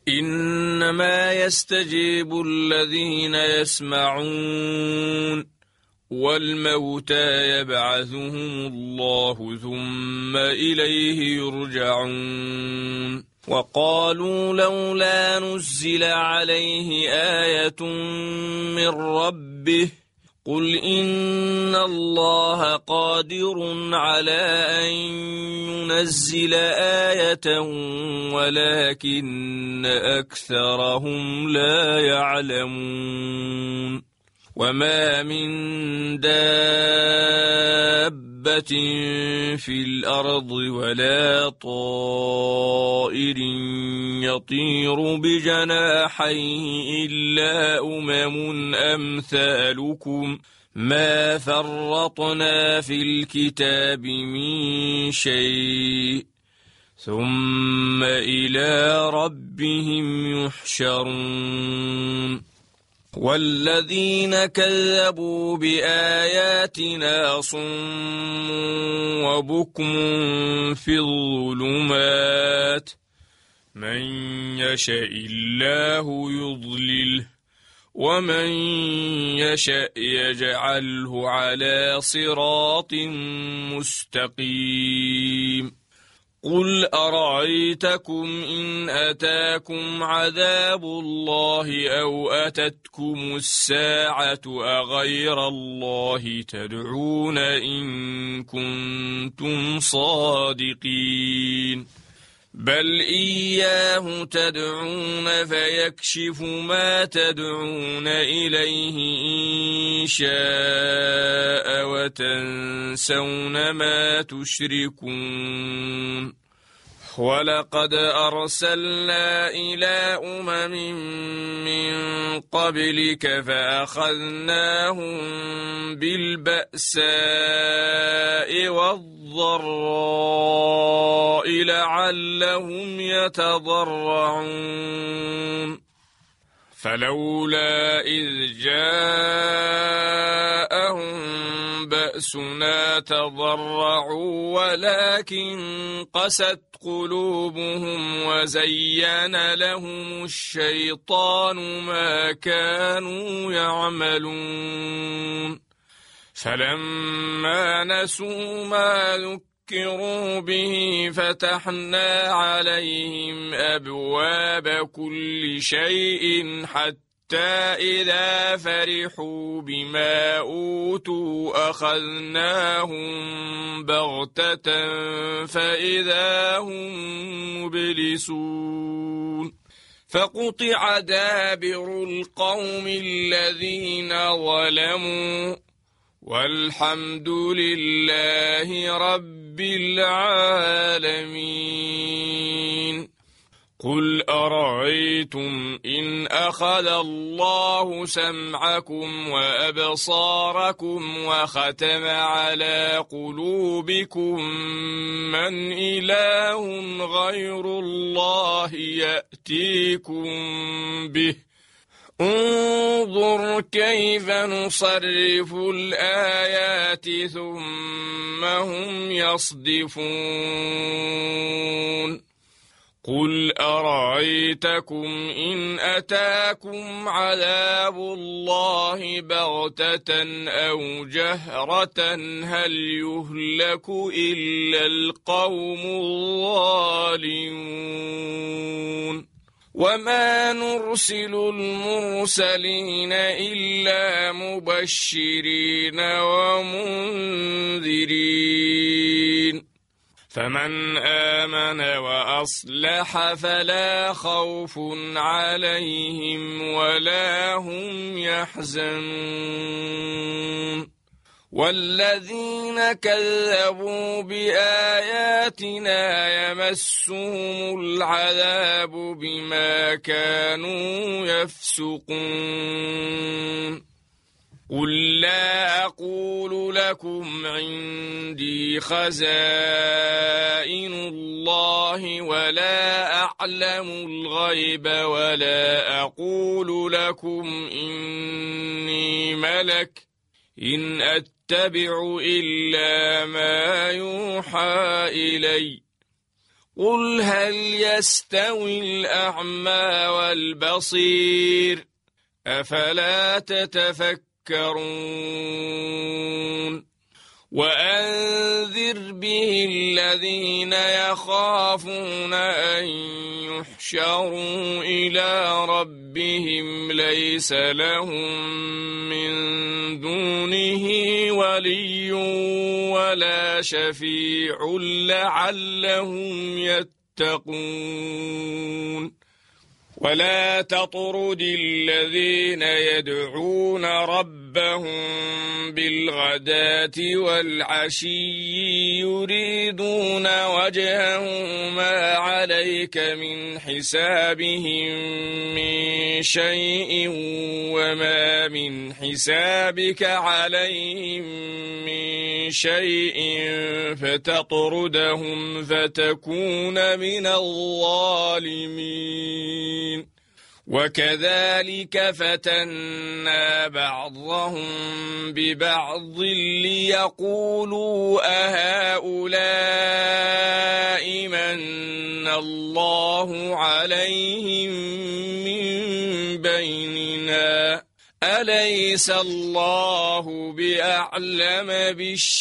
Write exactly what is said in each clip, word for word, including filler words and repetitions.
إنما يستجيب الذين يسمعون والموتى يبعثهم الله ثم إليه يرجعون وقالوا لولا نزل عليه آية من ربه قل إن الله قادر على أن ينزل آية ولكن أكثرهم لا يعلمون وما من دابة في الأرض ولا طائر يطير بجناحيه إلا أمم أمثالكم ما فرطنا في الكتاب من شيء ثم إلى ربهم يحشرون والذين كذبوا بآياتنا صم وبكم في الظلمات من يشاء الله يضلله ومن يشاء يجعله على صراط مستقيم قل أرأيتكم إن أتاكم عذاب الله أو أتتكم الساعة أغير الله تدعون إن كنتم صادقين بل إياه تدعون فيكشف ما تدعون إليه إن شاء وتنسون ما تشركون ولقد أرسلنا إلى أمم من قبلك فأخذناهم بالبأساء والضراء لعلهم يتضرعون فلولا إذ جاءهم بأسنا تضرعوا ولكن قست قلوبهم وزين لهم الشيطان ما كانوا يعملون فلما نسوا ما ذكروا به فتحنا عليهم أبواب كل شيء حتى إذا فرحوا بما أوتوا أخذناهم بغتة فإذا هم مبلسون فقطع دابر القوم الذين ظلموا والحمد لله رب العالمين قل أرأيتم إن أخذ الله سمعكم وأبصاركم وختم على قلوبكم من إله غير الله يأتيكم به انظر كيف نصرف الآيات ثم هم يصدفون قل أرأيتكم إن أتاكم عذاب الله بغتة أو جهرة هل يهلك إلا القوم الظالمون وما نرسل المرسلين إلا مبشرين ومنذرين فمن آمن وأصلح فلا خوف عليهم ولا هم يحزنون والذين كذبوا بآياتنا يمسهم العذاب بما كانوا يفسقون قل لا أقول لكم عندي خزائن الله ولا أعلم الغيب ولا أقول لكم إني ملك إن أتبع إلا ما يوحى إلي قل هل يستوي الأعمى والبصير أفلا تتفكرون وأنذر به الذين يخافون أن يحشروا إلى ربهم ليس لهم من دونه ولي ولا شفيع لعلهم يتقون ولا تطرد الذين يدعون ربهم بالغداة والعشي يريدون وجهه ما عليك من حسابهم من شيء وما من حسابك عليهم من شيء فتطردهم فتكون من الظالمين وكذلك فتنا بعضهم ببعض ليقولوا أهؤلاء من الله عليهم من بيننا أليس الله بأعلم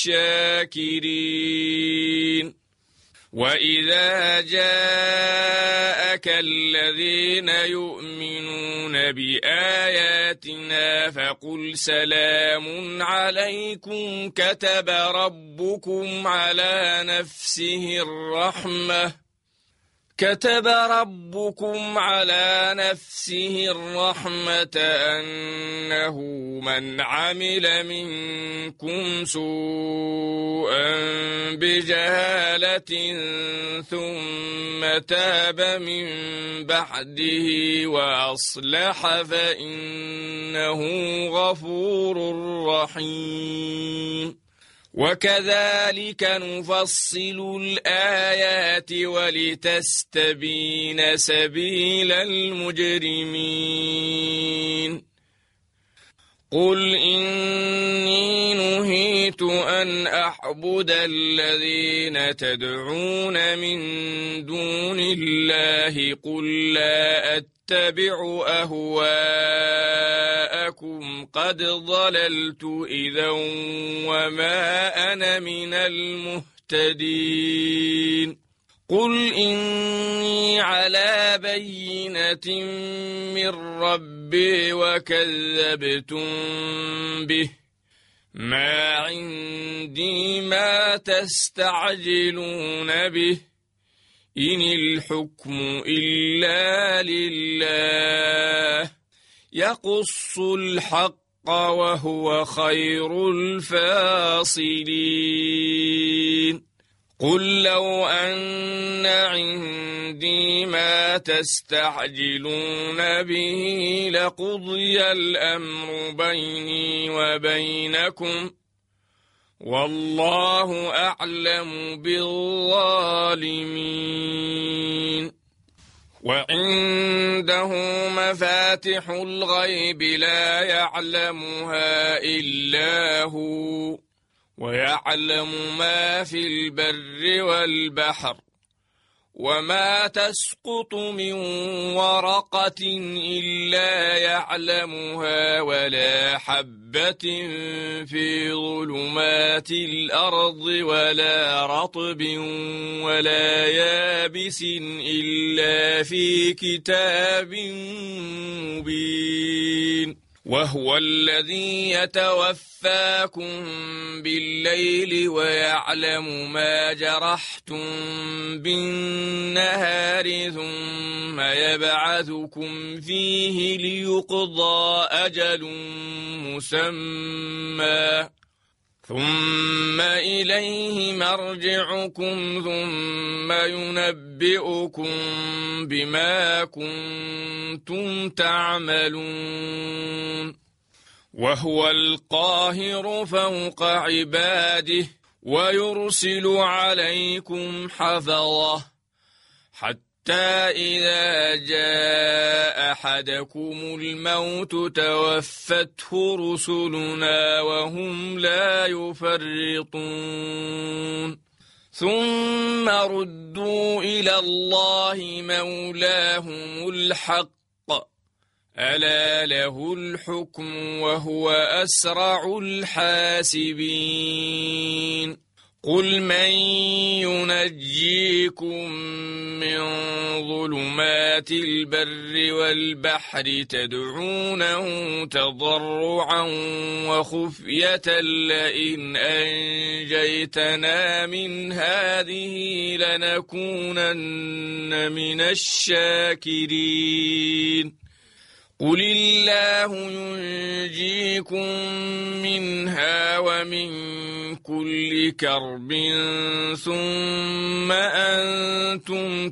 بالشاكرين وإذا جاءك الذين يؤمنون بآياتنا فقل سلام عليكم كتب ربكم على نفسه الرحمة كتب ربكم على نفسه الرحمة أنه من عمل منكم سوءا بجهالة ثم تاب من بعده وأصلح فإنه غفور رحيم وكذلك نفصل الآيات ولتستبين سبيل المجرمين قل إني نهيت أن أعبد الذين تدعون من دون الله قل لا أتبع أهواءكم قد ضللت إذا وما أنا من المهتدين قل إني على بينة من ربي وكذبتم به ما عندي ما تستعجلون به إن الحكم إلا لله يقص الحق وهو خير الفاصلين قل لو أن عندي ما تستعجلون به لقضي الأمر بيني وبينكم والله أعلم بالظالمين وعنده مفاتح الغيب لا يعلمها إلا هو ويعلم ما في البر والبحر وما تسقط من ورقة إلا يعلمها ولا حبة في ظلمات الأرض ولا رطب ولا يابس إلا في كتاب مبين وهو الذي يتوفاكم بالليل ويعلم ما جرحتم بالنهار ثم يبعثكم فيه ليقضى أجل مسمى ثم إليه مرجعكم ثم ينبئكم بما كنتم تعملون وهو القاهر فوق عباده ويرسل عليكم حفظه حتى إذا جاء أحدكم الموت توفته رسلنا وهم لا يفرطون ثم ردوا إلى الله مولاهم الحق ألا له الحكم وهو أسرع الحاسبين قل من ينجيكم من ظلمات البر والبحر تدعونه تضرعا وخفية لئن أنجيتنا من هذه لنكونن من الشاكرين قل الله ينجيكم منها ومن كل كرب ثم أنتم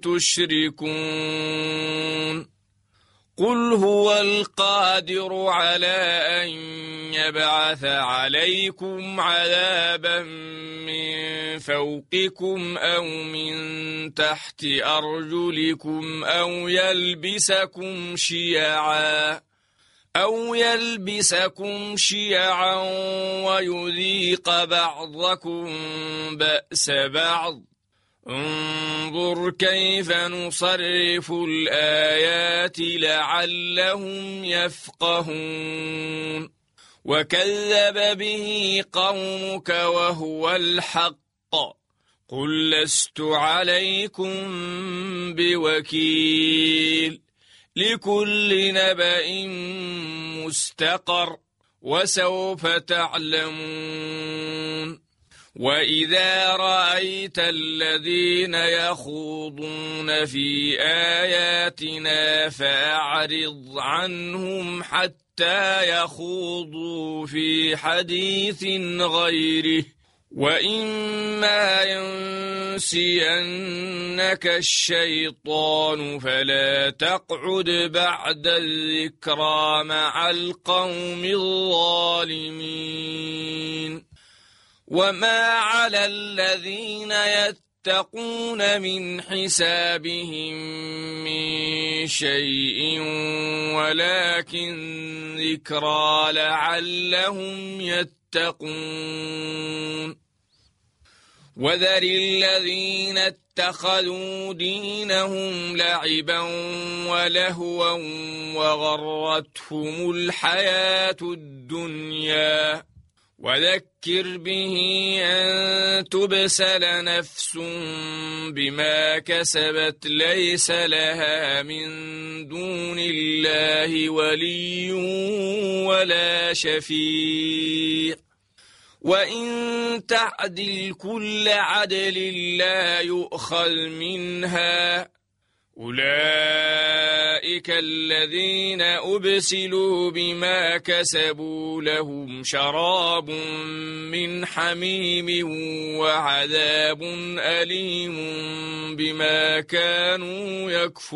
تشركون قل هو القادر على أن يبعث عليكم عذابا من فوقكم أو من تحت أرجلكم أو يلبسكم شيعا أو يلبسكم شيعا ويذيق بعضكم بأس بعض انظر كيف نصرف الآيات لعلهم يفقهون وكذب به قومك وهو الحق قل لست عليكم بوكيل لكل نبأ مستقر وسوف تعلمون وإذا رأيت الذين يخوضون في آياتنا فأعرض عنهم حتى يخوضوا في حديث غيره وإما ينسينك الشيطان فلا تقعد بعد الذكرى مع القوم الظالمين وما على الذين يتقون من حسابهم من شيء ولكن ذكرى لعلهم يتقون وذر الذين اتخذوا دينهم لعبا ولهوا وغرتهم الحياة الدنيا وذكر به أن تبسل نفس بما كسبت ليس لها من دون الله ولي ولا شفيع وإن تعدل كل عدل لا يؤخذ منها أولئك الذين أبسلوا بما كسبوا لهم شراب من حميم وعذاب أليم بما كانوا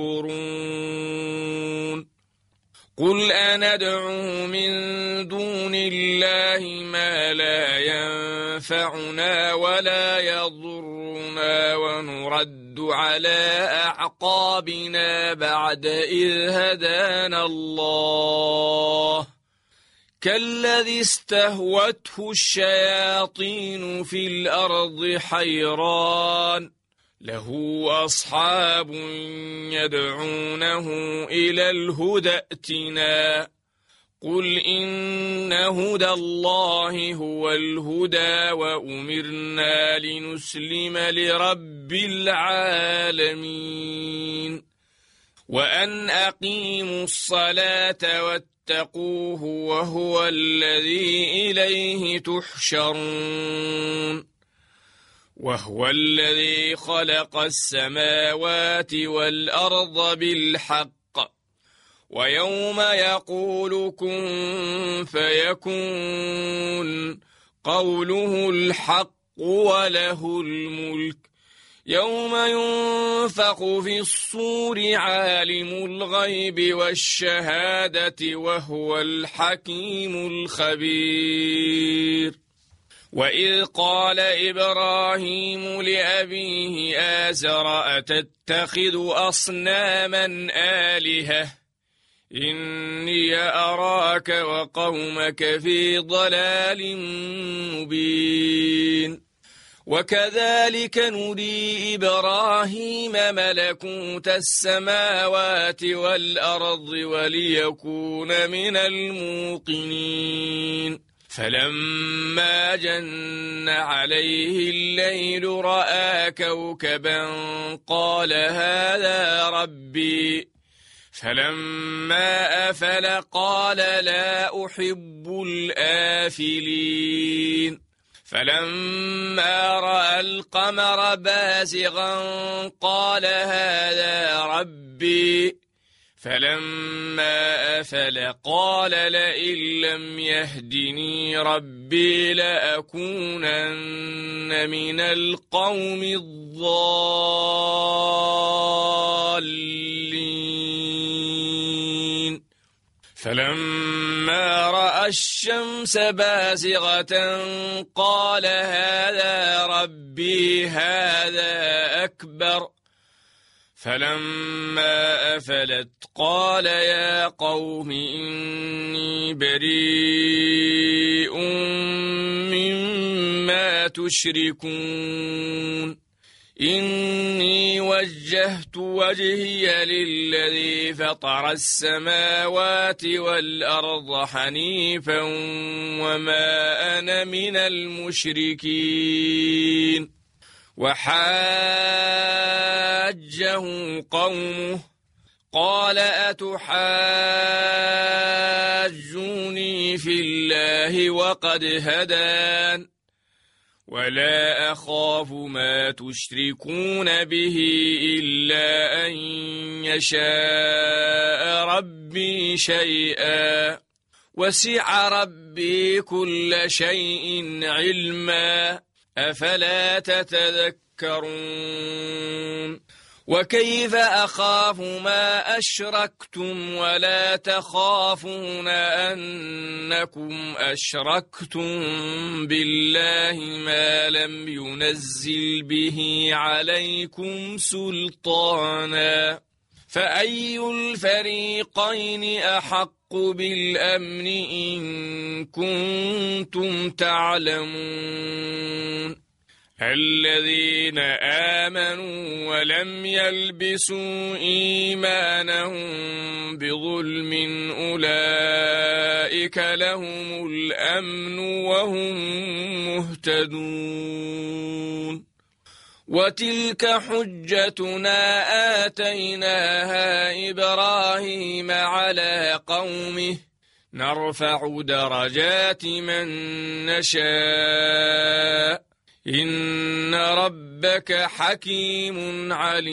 يكفرون قل أندعو من دون الله ما لا ينفعنا ولا يضرنا ونرد على أعقابنا بعد إذ هدانا الله كالذي استهوته الشياطين في الأرض حيران له أصحاب يدعونه إلى الهدى ائتنا قل إن هدى الله هو الهدى وأمرنا لنسلم لرب العالمين وأن أقيموا الصلاة واتقوه وهو الذي إليه تحشرون وهو الذي خلق السماوات والأرض بالحق ويوم يقول كن فيكون قوله الحق وله الملك يوم ينفخ في الصور عالم الغيب والشهادة وهو الحكيم الخبير وإذ قال إبراهيم لأبيه آزر أتتخذ أصناما آلهة إني أراك وقومك في ضلال مبين وكذلك نري إبراهيم ملكوت السماوات والأرض وليكون من الموقنين فلما جن عليه الليل رأى كوكبا قال هذا ربي فلما أفل قال لا أحب الآفلين فلما رأى القمر بازغا قال هذا ربي فلما أفل قال لئن لم يهدني ربي لأكونن من القوم الضالين فلما رأى الشمس بازغة قال هذا ربي هذا أكبر فلما أفلت قال يا قوم إني بريء مما تشركون إني وجهت وجهي للذي فطر السماوات والأرض حنيفا وما أنا من المشركين وحاجه قومه قال أتحاجوني في الله وقد هدان ولا أخاف ما تشركون به إلا أن يشاء ربي شيئا وسع ربي كل شيء علما أفلا تتذكرون وكيف أخاف ما أشركتم ولا تخافون أنكم أشركتم بالله ما لم ينزل به عليكم سلطانا فأي الفريقين أحق بالأمن إن كنتم تعلمون الذين آمنوا ولم يلبسوا إيمانهم بظلم أولئك لهم الأمن وهم مهتدون وتلك حجتنا آتيناها إبراهيم على قومه نرفع درجات من نشاء إن ربك حكيم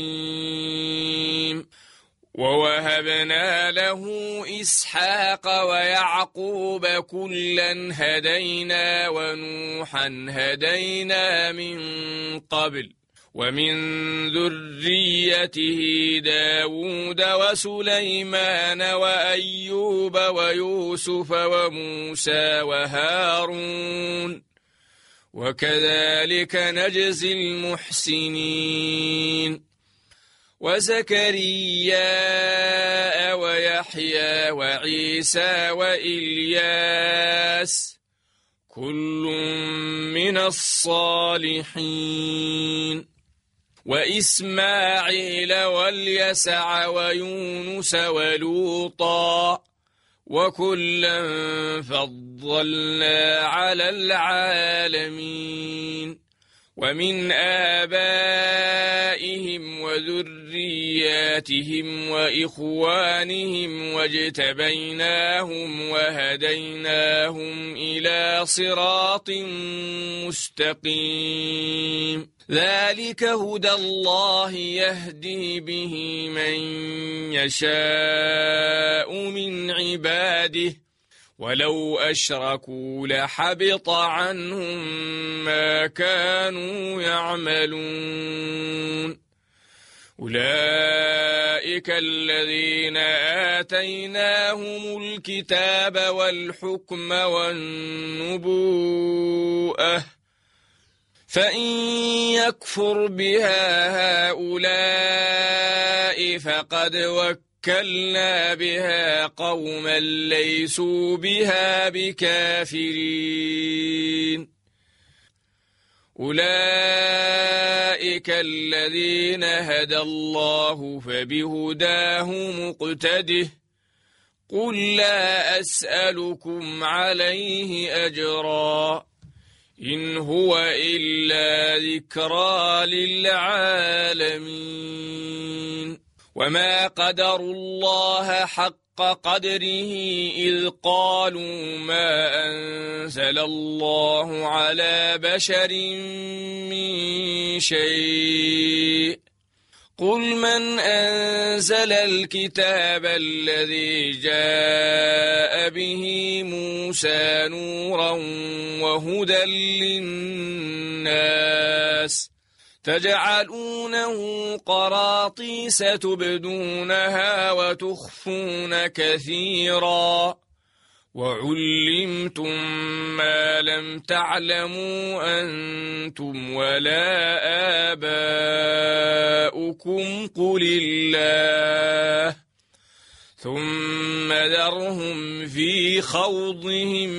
عليم ووهبنا له إسحاق ويعقوب كلا هدينا ونوحا هدينا من قبل ومن ذريته داود وسليمان وأيوب ويوسف وموسى وهارون وكذلك نجزي المحسنين وزكريا ويحيى وعيسى وإلياس كل من الصالحين وإسماعيل واليسع ويونس ولوطا وكلا فضلنا على العالمين ومن آبائهم وذرياتهم وإخوانهم واجتبيناهم وهديناهم إلى صراط مستقيم ذلك هدى الله يهدي به من يشاء من عباده ولو أشركوا لحبط عنهم ما كانوا يعملون أولئك الذين آتيناهم الكتاب والحكم والنبوءة فإن يكفر بها هؤلاء فقد وكلنا بها قوما ليسوا بها بكافرين أولئك الذين هدى الله فبهداه مقتده قل لا أسألكم عليه أجرا إن هو إلا ذكرى للعالمين وما قدروا الله حق قدره إذ قالوا ما أنزل الله على بشر من شيء قل من أنزل الكتاب الذي جاء به موسى نورا وهدى للناس تجعلونه قراطيس تبدونها وتخفون كثيرا وعلمتم ما لم تعلموا أنتم ولا آباؤكم قل الله ثم ذرهم في خوضهم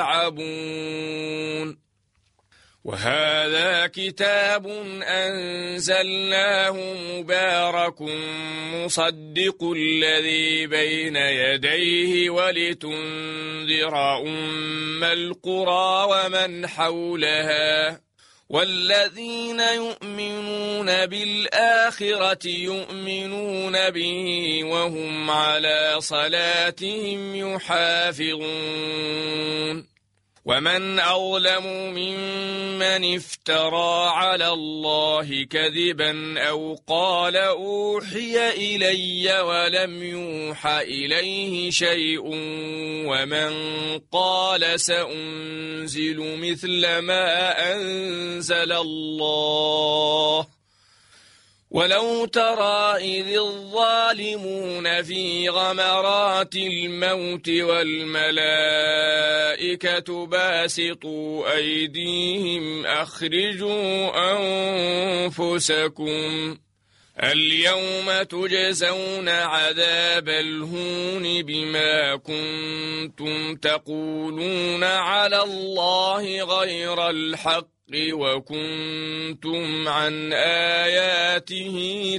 يلعبون وهذا كتاب أنزلناه مبارك مصدق الذي بين يديه ولتنذر أم القرى ومن حولها والذين يؤمنون بالآخرة يؤمنون به وهم على صلاتهم يحافظون ومن أظلم ممن افترى على الله كذبا أو قال أوحي إلي ولم يوحى إليه شيء ومن قال سأنزل مثل ما أنزل الله ولو ترى إذ الظالمون في غمرات الموت والملائكة باسطوا أيديهم أخرجوا أنفسكم اليوم تجزون عذاب الهون بما كنتم تقولون على الله غير الحق وكنتم عن آياته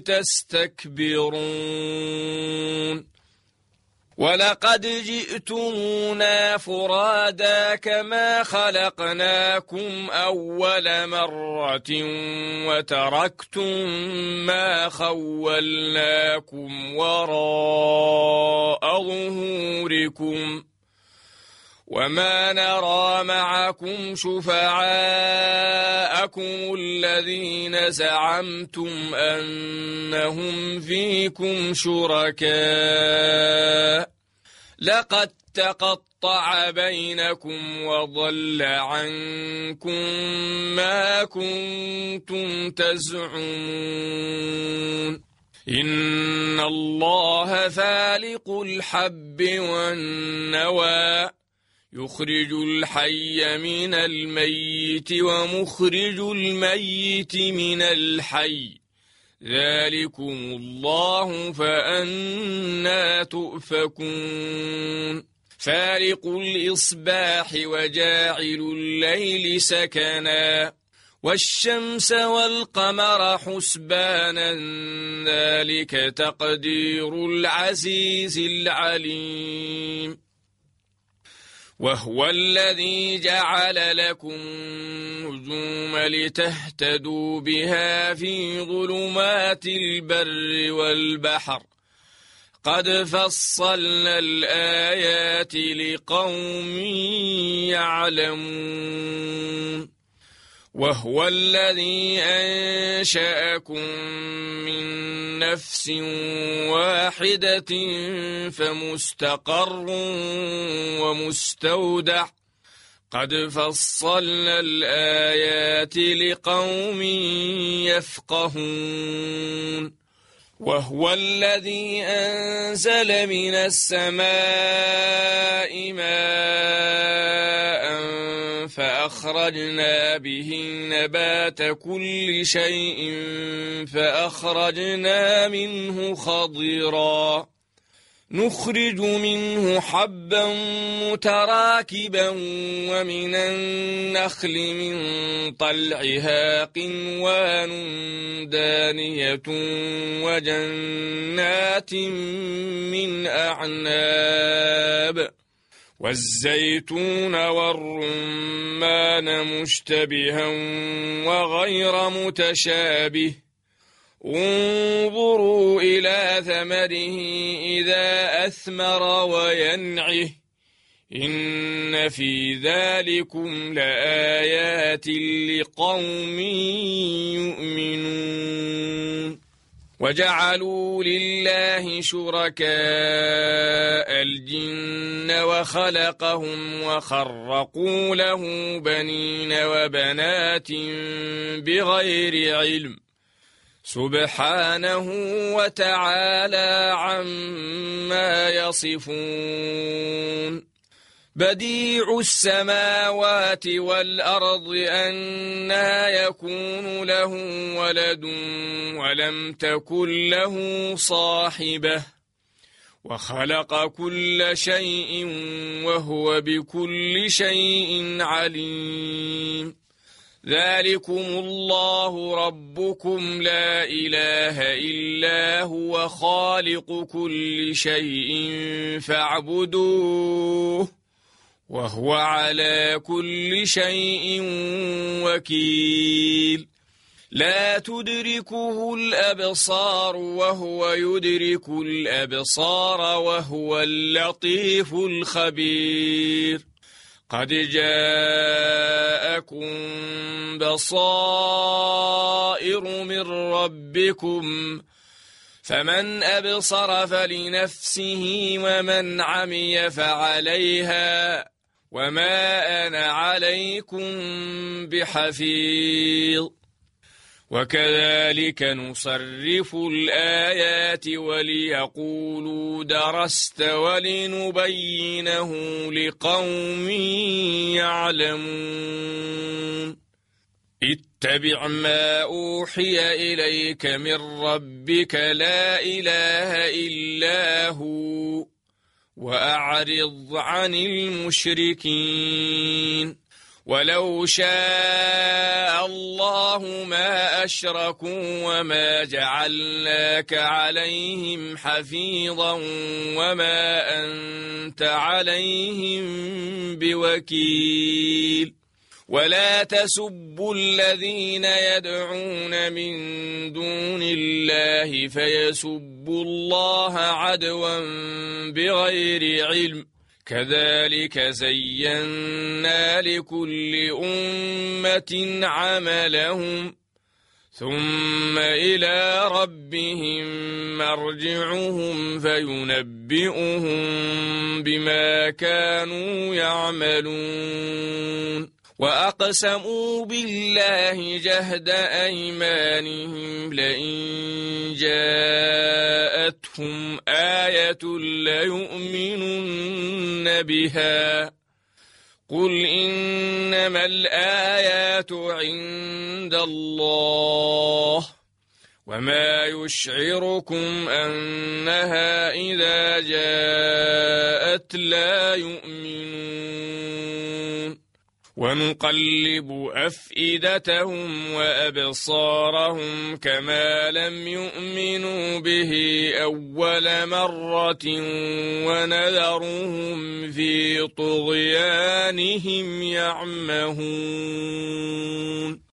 تستكبرون ولقد جئتمونا فرادا كما خلقناكم أول مرة وتركتم ما خولناكم وراء ظهوركم وما نرى معكم شفعاءكم الذين زعمتم أنهم فيكم شركاء لقد تقطع بينكم وضل عنكم ما كنتم تزعمون إن الله فالق الحب والنوى يخرج الحي من الميت ومخرج الميت من الحي ذلكم الله فأنى تؤفكون فالق الإصباح وجاعل الليل سكنا والشمس والقمر حسبانا ذلك تقدير العزيز العليم وهو الذي جعل لكم النجوم لتهتدوا بها في ظلمات البر والبحر قد فصلنا الآيات لقوم يعلمون وهو الذي أنشأكم من نفس واحدة فمستقر ومستودع قد فصلنا الآيات لقوم يفقهون وهو الذي أنزل من السماء ماء فأخرجنا به نبات كل شيء فأخرجنا منه خضرا نخرج منه حبا متراكبا ومن النخل من طلعها قنوان دانية وجنات من أعناب والزيتون والرمان مشتبها وغير متشابه انظروا إلى ثمره إذا أثمر وينعه إن في ذلكم لآيات لقوم يؤمنون وجعلوا لله شركاء الجن وخلقهم وخرقوا له بنين وبنات بغير علم سبحانه وتعالى عما يصفون بديع السماوات والأرض أنى يكون له ولد ولم تكن له صاحبة وخلق كل شيء وهو بكل شيء عليم ذلكم الله ربكم لا إله إلا هو خالق كل شيء فاعبدوه وهو على كل شيء وكيل لا تدركه الأبصار وهو يدرك الأبصار وهو اللطيف الخبير قد جاءكم بصائر من ربكم فمن أبصر فلنفسه ومن عمي فعليها وما أنا عليكم بحفيظ وكذلك نصرف الآيات وليقولوا درست ولنبينه لقوم يعلمون اتبع ما أوحي إليك من ربك لا إله إلا هو وأعرض عن المشركين ولو شاء الله ما أشركوا وما جعلناك عليهم حفيظا وما أنت عليهم بوكيل ولا تسبوا الذين يدعون من دون الله فيسبوا الله عدوا بغير علم كذلك زينا لكل أمة عملهم ثم إلى ربهم مرجعهم فينبئهم بما كانوا يعملون وأقسموا بالله جهد أيمانهم لئن جاءتهم آية ليؤمنن بها قل إنما الآيات عند الله وما يشعركم أنها إذا جاءت لا يؤمنون ونقلب أفئدتهم وأبصارهم كما لم يؤمنوا به أول مرة ونذرهم في طغيانهم يعمهون